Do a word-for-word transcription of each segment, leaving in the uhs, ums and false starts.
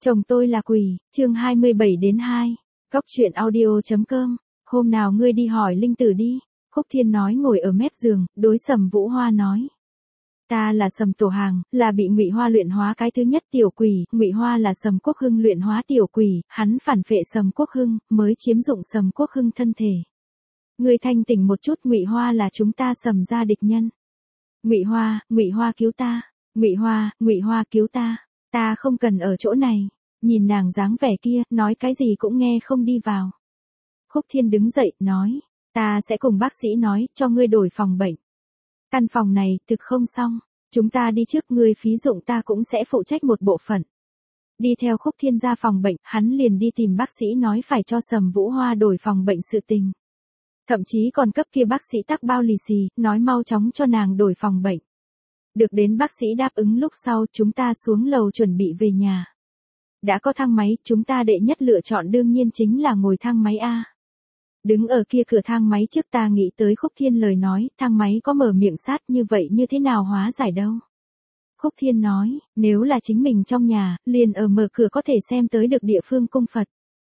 Chồng tôi là quỷ, chương hai mươi bảy đến hai. Góc truyện audio.com. Hôm nào ngươi đi hỏi Linh Tử đi. Khúc Thiên nói ngồi ở mép giường, đối Sầm Vũ Hoa nói. Ta là Sầm Tổ Hàng, là bị Ngụy Hoa luyện hóa cái thứ nhất tiểu quỷ, Ngụy Hoa là Sầm Quốc Hưng luyện hóa tiểu quỷ, hắn phản phệ Sầm Quốc Hưng, mới chiếm dụng Sầm Quốc Hưng thân thể. Ngươi thanh tỉnh một chút, Ngụy Hoa là chúng ta Sầm gia địch nhân. Ngụy Hoa, Ngụy Hoa cứu ta, Ngụy Hoa, Ngụy Hoa cứu ta. Ta không cần ở chỗ này. Nhìn nàng dáng vẻ kia, nói cái gì cũng nghe không đi vào. Khúc Thiên đứng dậy, nói. Ta sẽ cùng bác sĩ nói, cho ngươi đổi phòng bệnh. Căn phòng này, thực không xong. Chúng ta đi trước, ngươi phí dụng ta cũng sẽ phụ trách một bộ phận. Đi theo Khúc Thiên ra phòng bệnh, hắn liền đi tìm bác sĩ nói phải cho Sầm Vũ Hoa đổi phòng bệnh sự tình. Thậm chí còn cấp kia bác sĩ tắc bao lì xì, nói mau chóng cho nàng đổi phòng bệnh. Được đến bác sĩ đáp ứng lúc sau, chúng ta xuống lầu chuẩn bị về nhà. Đã có thang máy, chúng ta đệ nhất lựa chọn đương nhiên chính là ngồi thang máy A. Đứng ở kia cửa thang máy trước ta nghĩ tới Khúc Thiên lời nói, thang máy có mở miệng sát như vậy như thế nào hóa giải đâu. Khúc Thiên nói, nếu là chính mình trong nhà, liền ở mở cửa có thể xem tới được địa phương cung Phật.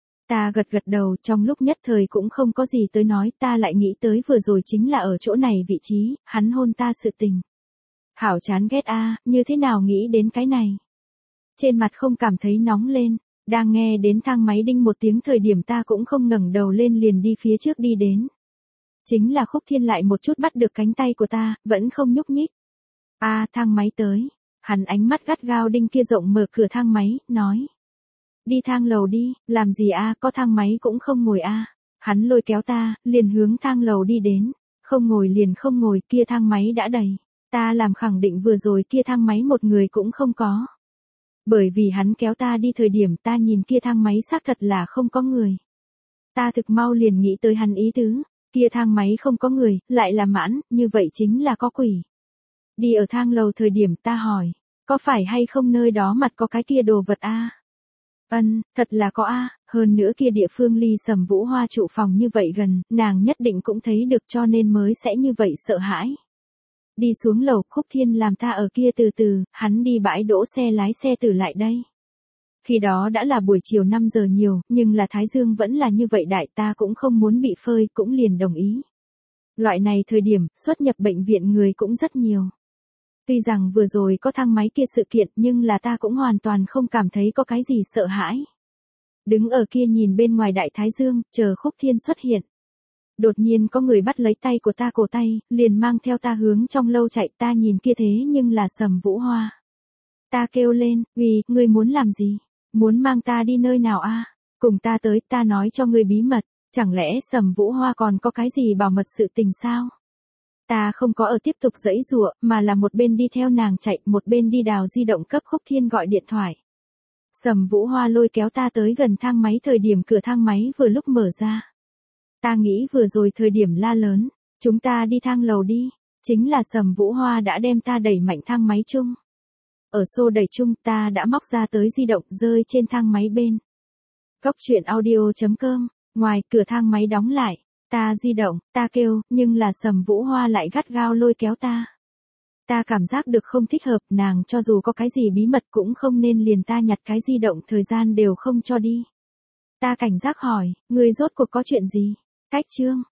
Ta gật gật đầu, trong lúc nhất thời cũng không có gì tới nói, ta lại nghĩ tới vừa rồi chính là ở chỗ này vị trí, hắn hôn ta sự tình. Hảo chán ghét a, như thế nào nghĩ đến cái này. Trên mặt không cảm thấy nóng lên, đang nghe đến thang máy đinh một tiếng thời điểm ta cũng không ngẩng đầu lên liền đi phía trước đi đến. Chính là Khúc Thiên lại một chút bắt được cánh tay của ta, vẫn không nhúc nhích. A, thang máy tới. Hắn ánh mắt gắt gao đinh kia rộng mở cửa thang máy, nói. Đi thang lầu đi, làm gì a, có thang máy cũng không ngồi a. Hắn lôi kéo ta, liền hướng thang lầu đi đến. Không ngồi liền không ngồi, kia thang máy đã đầy. Ta làm khẳng định vừa rồi kia thang máy một người cũng không có. Bởi vì hắn kéo ta đi thời điểm ta nhìn kia thang máy xác thật là không có người. Ta thực mau liền nghĩ tới hắn ý tứ, kia thang máy không có người, lại là mãn, như vậy chính là có quỷ. Đi ở thang lầu thời điểm ta hỏi, có phải hay không nơi đó mặt có cái kia đồ vật a? Ân, thật là có a, hơn nữa kia địa phương ly Sầm Vũ Hoa trụ phòng như vậy gần, nàng nhất định cũng thấy được cho nên mới sẽ như vậy sợ hãi. Đi xuống lầu, Khúc Thiên làm ta ở kia từ từ, hắn đi bãi đỗ xe lái xe từ lại đây. Khi đó đã là buổi chiều năm giờ nhiều, nhưng là Thái Dương vẫn là như vậy đại, ta cũng không muốn bị phơi, cũng liền đồng ý. Loại này thời điểm, xuất nhập bệnh viện người cũng rất nhiều. Tuy rằng vừa rồi có thang máy kia sự kiện, nhưng là ta cũng hoàn toàn không cảm thấy có cái gì sợ hãi. Đứng ở kia nhìn bên ngoài đại Thái Dương, chờ Khúc Thiên xuất hiện. Đột nhiên có người bắt lấy tay của ta cổ tay, liền mang theo ta hướng trong lâu chạy, ta nhìn kia thế nhưng là Sầm Vũ Hoa. Ta kêu lên, vì, ngươi muốn làm gì? Muốn mang ta đi nơi nào a? Cùng ta tới, ta nói cho ngươi bí mật, chẳng lẽ Sầm Vũ Hoa còn có cái gì bảo mật sự tình sao? Ta không có ở tiếp tục giãy giụa, mà là một bên đi theo nàng chạy, một bên đi đào di động cấp Khúc Thiên gọi điện thoại. Sầm Vũ Hoa lôi kéo ta tới gần thang máy thời điểm cửa thang máy vừa lúc mở ra. Ta nghĩ vừa rồi thời điểm la lớn, chúng ta đi thang lầu đi, chính là Sầm Vũ Hoa đã đem ta đẩy mạnh thang máy chung. Ở xô đẩy chung ta đã móc ra tới di động rơi trên thang máy bên. Góc truyện audio.com, ngoài cửa thang máy đóng lại, ta di động, ta kêu, nhưng là Sầm Vũ Hoa lại gắt gao lôi kéo ta. Ta cảm giác được không thích hợp, nàng cho dù có cái gì bí mật cũng không nên liền ta nhặt cái di động thời gian đều không cho đi. Ta cảnh giác hỏi, ngươi rốt cuộc có chuyện gì? Cách chương.